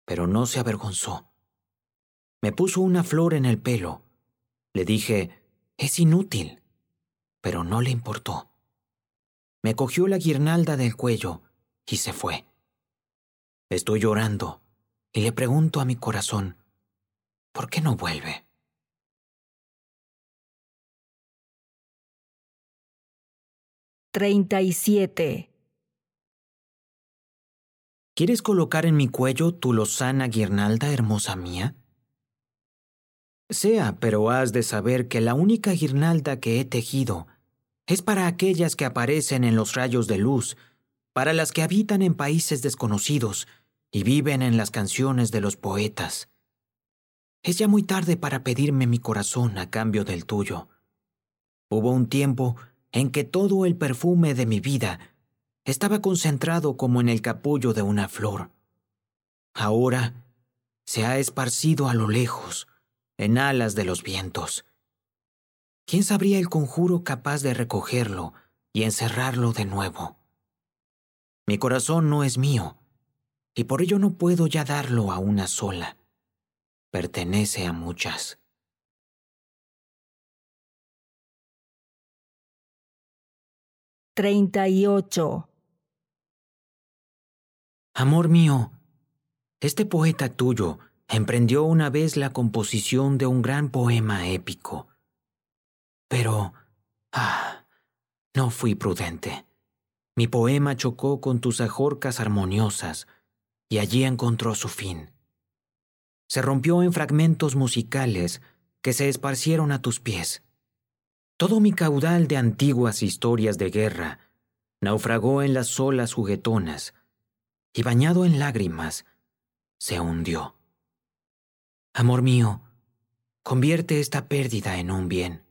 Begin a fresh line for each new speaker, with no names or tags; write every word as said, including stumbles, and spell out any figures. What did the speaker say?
pero no se avergonzó. Me puso una flor en el pelo. Le dije, es inútil, pero no le importó. Me cogió la guirnalda del cuello y se fue. Estoy llorando y le pregunto a mi corazón, ¿por qué no vuelve?
treinta y siete.
¿Quieres colocar en mi cuello tu lozana guirnalda, hermosa mía? Sea, pero has de saber que la única guirnalda que he tejido es para aquellas que aparecen en los rayos de luz, para las que habitan en países desconocidos y viven en las canciones de los poetas. Es ya muy tarde para pedirme mi corazón a cambio del tuyo. Hubo un tiempo en que todo el perfume de mi vida estaba concentrado como en el capullo de una flor. Ahora se ha esparcido a lo lejos, en alas de los vientos. ¿Quién sabría el conjuro capaz de recogerlo y encerrarlo de nuevo? Mi corazón no es mío, y por ello no puedo ya darlo a una sola. Pertenece a muchas.
treinta y ocho.
Amor mío, este poeta tuyo emprendió una vez la composición de un gran poema épico. Pero, ah, no fui prudente. Mi poema chocó con tus ajorcas armoniosas y allí encontró su fin. Se rompió en fragmentos musicales que se esparcieron a tus pies. Todo mi caudal de antiguas historias de guerra naufragó en las olas juguetonas y, bañado en lágrimas, se hundió. Amor mío, convierte esta pérdida en un bien.